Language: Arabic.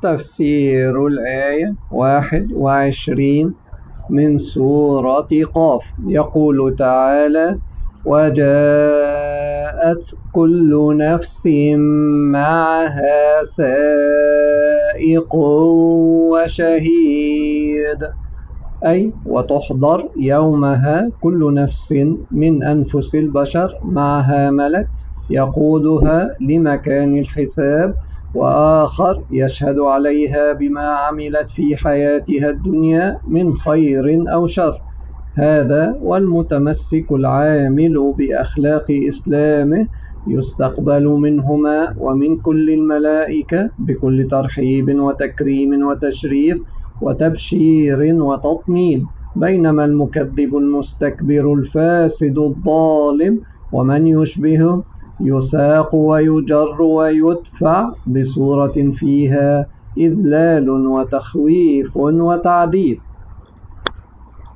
تفسير الآية 21 من سورة قاف. يقول تعالى: وجاءت كل نفس معها سائق وشهيد، أي وتحضر يومها كل نفس من أنفس البشر معها ملك يقودها لمكان الحساب، وآخر يشهد عليها بما عملت في حياتها الدنيا من خير أو شر. هذا والمتمسك العامل بأخلاق إسلامه يستقبل منهما ومن كل الملائكة بكل ترحيب وتكريم وتشريف وتبشير وتطمين، بينما المكذب المستكبر الفاسد الظالم ومن يشبهه يساق ويجر ويدفع بصورة فيها إذلال وتخويف وتعذيب.